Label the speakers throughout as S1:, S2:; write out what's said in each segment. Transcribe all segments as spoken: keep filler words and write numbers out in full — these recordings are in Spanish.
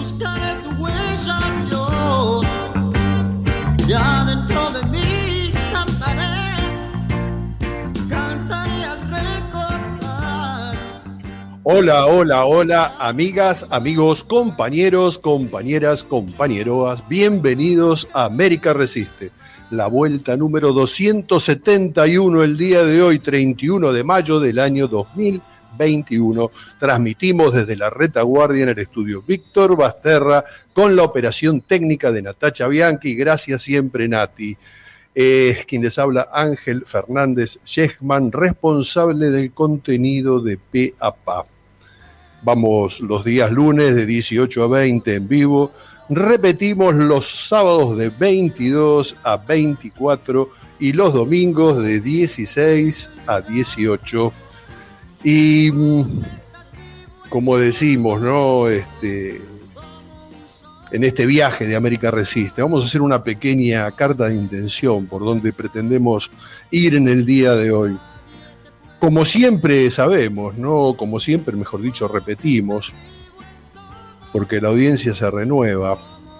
S1: buscaré tu huella, Dios. Ya dentro de mí cantaré, cantaré al recordar.
S2: Hola, hola, hola, amigas, amigos, compañeros, compañeras, compañeroas. Bienvenidos a América Resiste. La vuelta número doscientos setenta y uno el día de hoy, treinta y uno de mayo del año dos mil veintiuno. Transmitimos desde la retaguardia en el estudio Víctor Basterra con la operación técnica de Natacha Bianchi. Gracias siempre, Nati. Eh, quien les habla, Ángel Fernández Shechman, responsable del contenido de P A P A. Vamos los días lunes de dieciocho a veinte en vivo. Repetimos los sábados de veintidós a veinticuatro y los domingos de dieciséis a dieciocho. Y como decimos, ¿no? Este, en este viaje de América Resiste, vamos a hacer una pequeña carta de intención por donde pretendemos ir en el día de hoy. Como siempre sabemos, ¿no? Como siempre, mejor dicho, repetimos, porque la audiencia se renueva.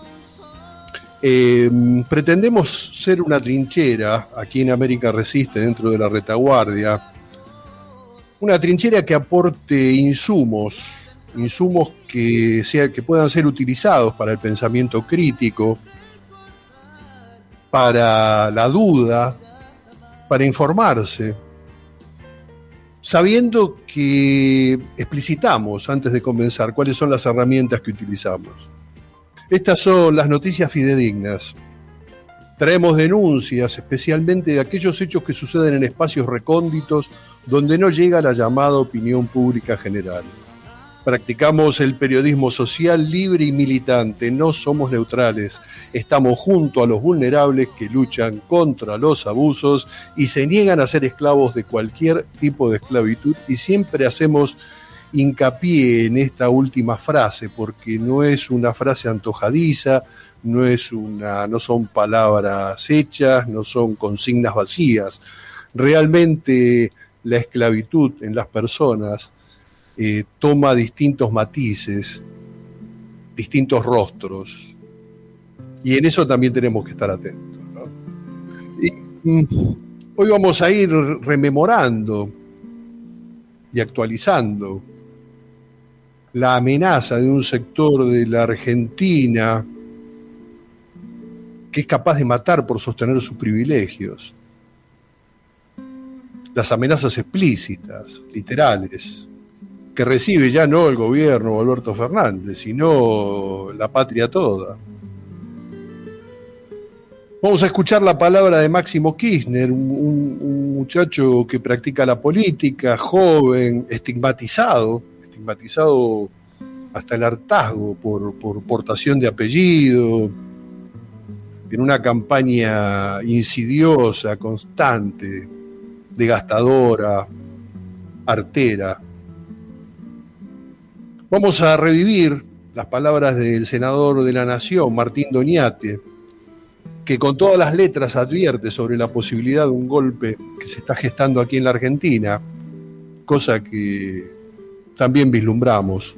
S2: Eh, pretendemos ser una trinchera aquí en América Resiste, dentro de la retaguardia. Una trinchera que aporte insumos, insumos que, sea, que puedan ser utilizados para el pensamiento crítico, para la duda, para informarse, sabiendo que explicitamos antes de comenzar cuáles son las herramientas que utilizamos. Estas son las noticias fidedignas. Traemos denuncias, especialmente de aquellos hechos que suceden en espacios recónditos donde no llega la llamada opinión pública general. Practicamos el periodismo social libre y militante, no somos neutrales, estamos junto a los vulnerables que luchan contra los abusos y se niegan a ser esclavos de cualquier tipo de esclavitud, y siempre hacemos hincapié en esta última frase porque no es una frase antojadiza, no es una, no son palabras hechas, no son consignas vacías. Realmente la esclavitud en las personas eh, toma distintos matices, distintos rostros, y en eso también tenemos que estar atentos, ¿no? Y, mm, hoy vamos a ir rememorando y actualizando la amenaza de un sector de la Argentina que es capaz de matar por sostener sus privilegios. Las amenazas explícitas, literales, que recibe ya no el gobierno o Alberto Fernández, sino la patria toda. Vamos a escuchar la palabra de Máximo Kirchner, un, un, un muchacho que practica la política, joven, estigmatizado, estigmatizado hasta el hartazgo por, por portación de apellido, en una campaña insidiosa, constante, desgastadora, artera. Vamos a revivir las palabras del senador de la Nación, Martín Doñate, que con todas las letras advierte sobre la posibilidad de un golpe que se está gestando aquí en la Argentina, cosa que también vislumbramos.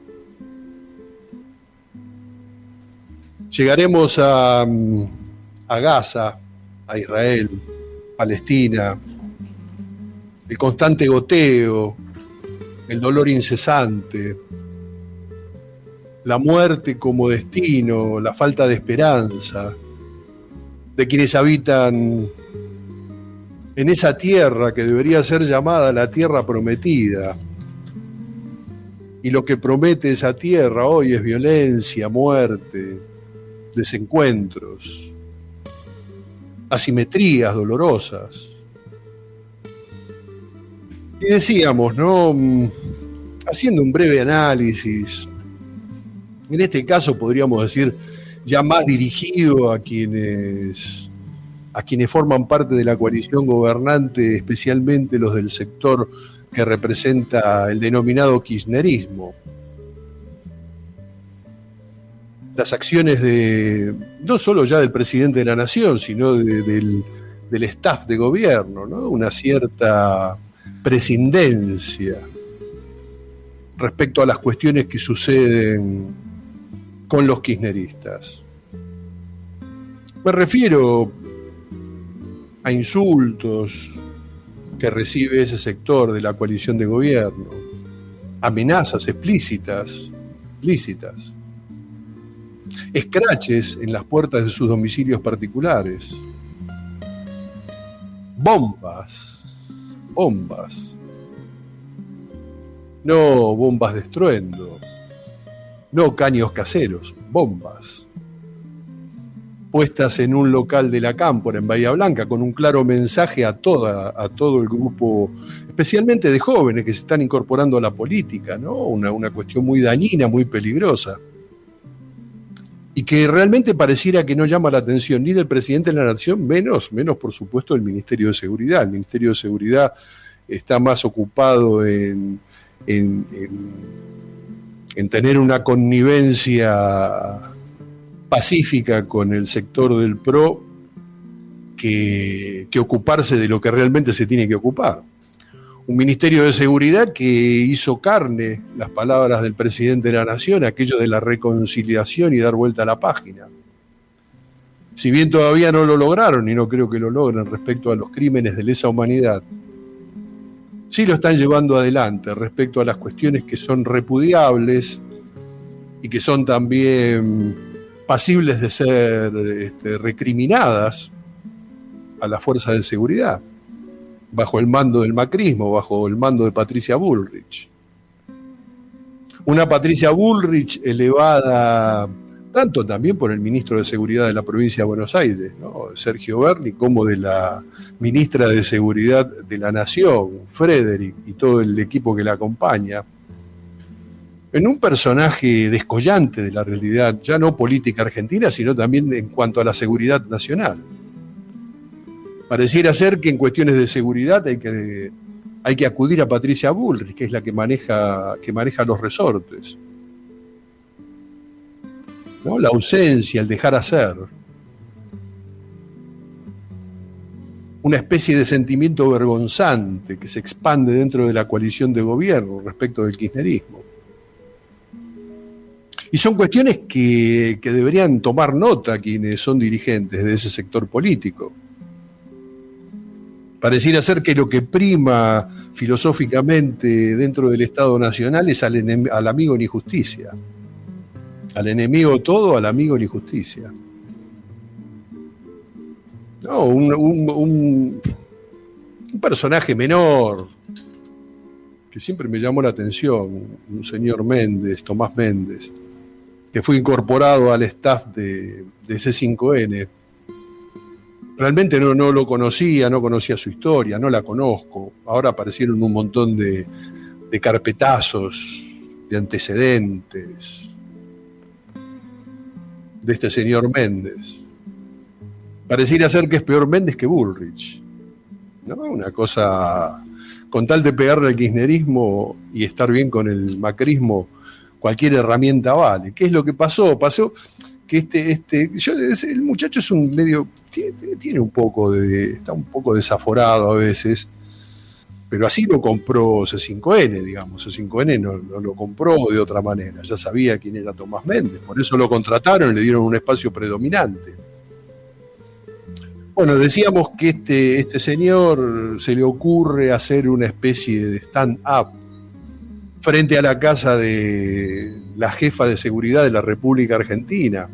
S2: Llegaremos a, a Gaza, a Israel, Palestina, el constante goteo, el dolor incesante, la muerte como destino, la falta de esperanza de quienes habitan en esa tierra que debería ser llamada la tierra prometida. Y lo que promete esa tierra hoy es violencia, muerte, desencuentros, asimetrías dolorosas. Y decíamos, ¿no? Haciendo un breve análisis, en este caso podríamos decir ya más dirigido a quienes, a quienes forman parte de la coalición gobernante, especialmente los del sector que representa el denominado kirchnerismo. Las acciones de, no solo ya del presidente de la Nación, sino de, del, del staff de gobierno, ¿no? Una cierta prescindencia respecto a las cuestiones que suceden con los kirchneristas. Me refiero a insultos que recibe ese sector de la coalición de gobierno, amenazas explícitas, explícitas, escraches en las puertas de sus domicilios particulares, bombas, bombas, no bombas de estruendo, no caños caseros, bombas, puestas en un local de la Cámpora, en Bahía Blanca, con un claro mensaje a, toda, a todo el grupo, especialmente de jóvenes que se están incorporando a la política, ¿no? Una, una cuestión muy dañina, muy peligrosa, y que realmente pareciera que no llama la atención ni del presidente de la Nación, menos, menos por supuesto del Ministerio de Seguridad. El Ministerio de Seguridad está más ocupado en, en, en, en tener una connivencia pacífica con el sector del P R O que, que ocuparse de lo que realmente se tiene que ocupar. Un Ministerio de Seguridad que hizo carne las palabras del presidente de la Nación, aquello de la reconciliación y dar vuelta a la página. Si bien todavía no lo lograron, y no creo que lo logren respecto a los crímenes de lesa humanidad, sí lo están llevando adelante respecto a las cuestiones que son repudiables y que son también pasibles de ser este, recriminadas a las fuerzas de seguridad, bajo el mando del macrismo, bajo el mando de Patricia Bullrich. Una Patricia Bullrich elevada tanto también por el ministro de Seguridad de la provincia de Buenos Aires, ¿no? Sergio Berni, como de la ministra de Seguridad de la Nación, Frederick, y todo el equipo que la acompaña, en un personaje descollante de la realidad, ya no política argentina, sino también en cuanto a la seguridad nacional. Pareciera ser que en cuestiones de seguridad hay que, hay que acudir a Patricia Bullrich, que es la que maneja, que maneja los resortes, ¿no? La ausencia, el dejar hacer. Una especie de sentimiento vergonzante que se expande dentro de la coalición de gobierno respecto del kirchnerismo. Y son cuestiones que, que deberían tomar nota quienes son dirigentes de ese sector político. Pareciera ser que lo que prima filosóficamente dentro del Estado Nacional es al, enem- al amigo ni justicia. Al enemigo todo, al amigo ni justicia. No, un, un, un, un personaje menor que siempre me llamó la atención, un señor Méndez, Tomás Méndez, que fue incorporado al staff de, de C cinco N. Realmente no, no lo conocía, no conocía su historia, no la conozco. Ahora aparecieron un montón de, de carpetazos, de antecedentes de este señor Méndez. Pareciera ser que es peor Méndez que Bullrich, ¿no? Una cosa, con tal de pegarle al kirchnerismo y estar bien con el macrismo, cualquier herramienta vale. ¿Qué es lo que pasó? Pasó que este, este, yo, el muchacho es un medio, tiene, tiene un poco de, está un poco desaforado a veces, pero así lo compró C cinco N, digamos. C cinco N no, no lo compró de otra manera, ya sabía quién era Tomás Méndez, por eso lo contrataron y le dieron un espacio predominante. Bueno, decíamos que este, este señor se le ocurre hacer una especie de stand-up frente a la casa de la jefa de seguridad de la República Argentina,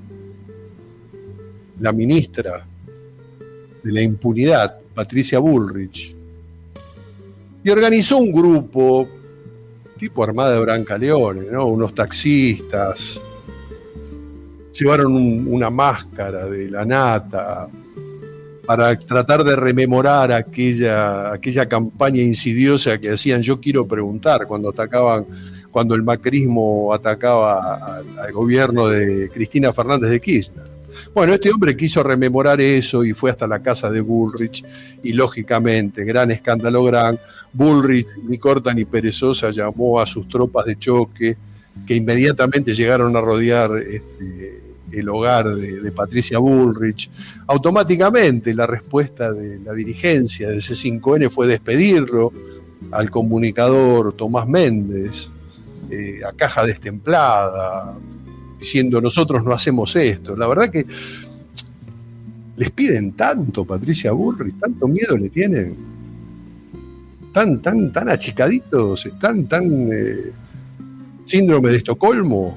S2: la ministra de la impunidad, Patricia Bullrich, y organizó un grupo tipo Armada de Brancaleones, ¿no? Unos taxistas, llevaron un, una máscara de la nata para tratar de rememorar aquella, aquella campaña insidiosa que hacían Yo Quiero Preguntar cuando atacaban, cuando el macrismo atacaba al, al gobierno de Cristina Fernández de Kirchner. Bueno, este hombre quiso rememorar eso y fue hasta la casa de Bullrich y lógicamente, gran escándalo gran, Bullrich, ni corta ni perezosa, llamó a sus tropas de choque que inmediatamente llegaron a rodear este, el hogar de, de Patricia Bullrich. Automáticamente la respuesta de la dirigencia de C cinco N fue despedirlo al comunicador Tomás Méndez, eh, a caja destemplada, diciendo nosotros no hacemos esto. La verdad que les piden tanto, Patricia Bullrich, tanto miedo le tienen, tan, tan, tan achicaditos, están tan eh, síndrome de Estocolmo,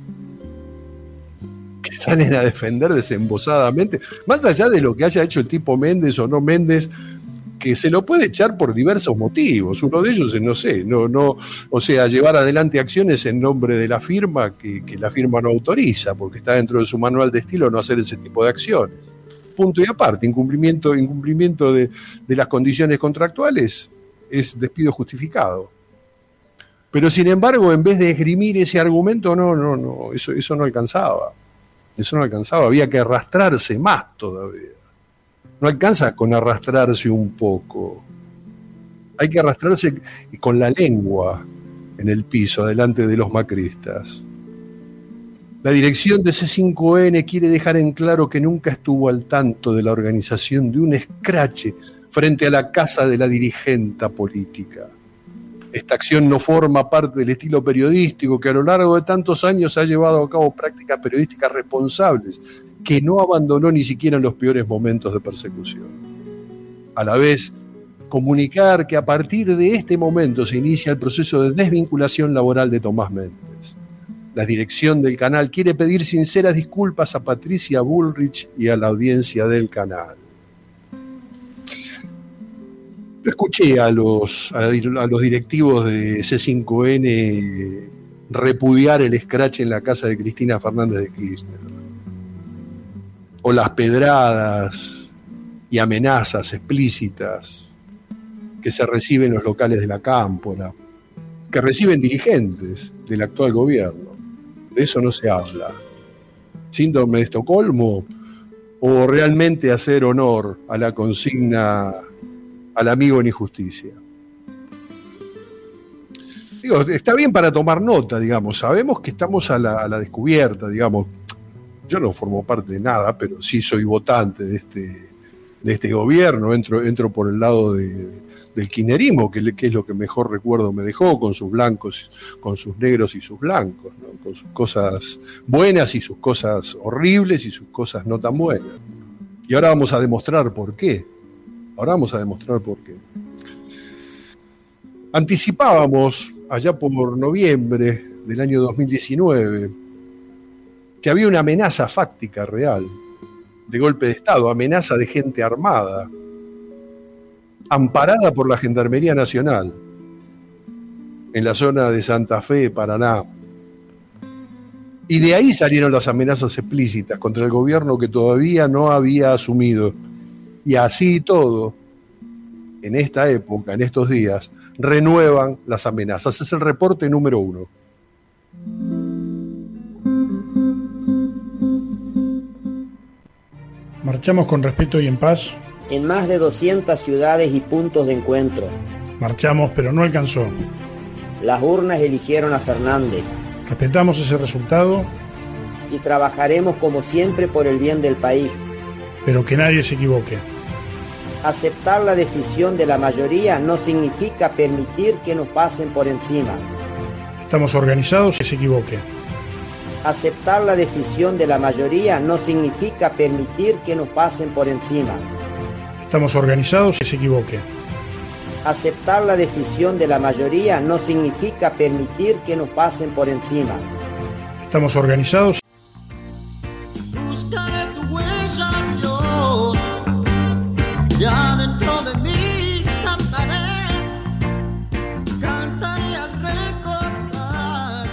S2: que salen a defender desembosadamente, más allá de lo que haya hecho el tipo Méndez o no Méndez, que se lo puede echar por diversos motivos. Uno de ellos es, no sé, no, no, o sea, llevar adelante acciones en nombre de la firma que, que la firma no autoriza, porque está dentro de su manual de estilo no hacer ese tipo de acciones. Punto y aparte, incumplimiento, incumplimiento de, de las condiciones contractuales es despido justificado. Pero sin embargo, en vez de esgrimir ese argumento, no, no, no, eso, eso no alcanzaba. Eso no alcanzaba, había que arrastrarse más todavía. No alcanza con arrastrarse un poco. Hay que arrastrarse con la lengua en el piso, delante de los macristas. La dirección de C cinco N quiere dejar en claro que nunca estuvo al tanto de la organización de un escrache frente a la casa de la dirigenta política. Esta acción no forma parte del estilo periodístico que a lo largo de tantos años ha llevado a cabo prácticas periodísticas responsables, que no abandonó ni siquiera en los peores momentos de persecución. A la vez, comunicar que a partir de este momento se inicia el proceso de desvinculación laboral de Tomás Méndez. La dirección del canal quiere pedir sinceras disculpas a Patricia Bullrich y a la audiencia del canal. Yo escuché a los, a los directivos de C cinco N repudiar el escrache en la casa de Cristina Fernández de Kirchner, o las pedradas y amenazas explícitas que se reciben en los locales de la Cámpora, que reciben dirigentes del actual gobierno. De eso no se habla. ¿Síndrome de Estocolmo o realmente hacer honor a la consigna al amigo en injusticia? Digo, está bien para tomar nota, digamos. Sabemos que estamos a la, a la descubierta, digamos. Yo no formo parte de nada, pero sí soy votante de este, de este gobierno. Entro, entro por el lado de, del kirchnerismo, que, que es lo que mejor recuerdo me dejó, con sus blancos, con sus negros y sus blancos, ¿no? Con sus cosas buenas y sus cosas horribles y sus cosas no tan buenas. Y ahora vamos a demostrar por qué. Ahora vamos a demostrar por qué. Anticipábamos allá por noviembre del año dos mil diecinueve que había una amenaza fáctica real de golpe de Estado, amenaza de gente armada, amparada por la Gendarmería Nacional, en la zona de Santa Fe, Paraná. Y de ahí salieron las amenazas explícitas contra el gobierno que todavía no había asumido. Y así y todo, en esta época, en estos días, renuevan las amenazas. Es el reporte número uno.
S3: Marchamos con respeto y en paz.
S4: En más de doscientas ciudades y puntos de encuentro.
S3: Marchamos, pero no alcanzó.
S4: Las urnas eligieron a Fernández.
S3: Respetamos ese resultado.
S4: Y trabajaremos como siempre por el bien del país.
S3: Pero que nadie se equivoque.
S4: Aceptar la decisión de la mayoría no significa permitir que nos pasen por encima.
S3: Estamos organizados y se equivoque.
S4: Aceptar la decisión de la mayoría no significa permitir que nos pasen por encima.
S3: Estamos organizados y se equivoque.
S4: Aceptar la decisión de la mayoría no significa permitir que nos pasen por encima.
S3: Estamos organizados.
S1: Buscaré tu huella, Dios.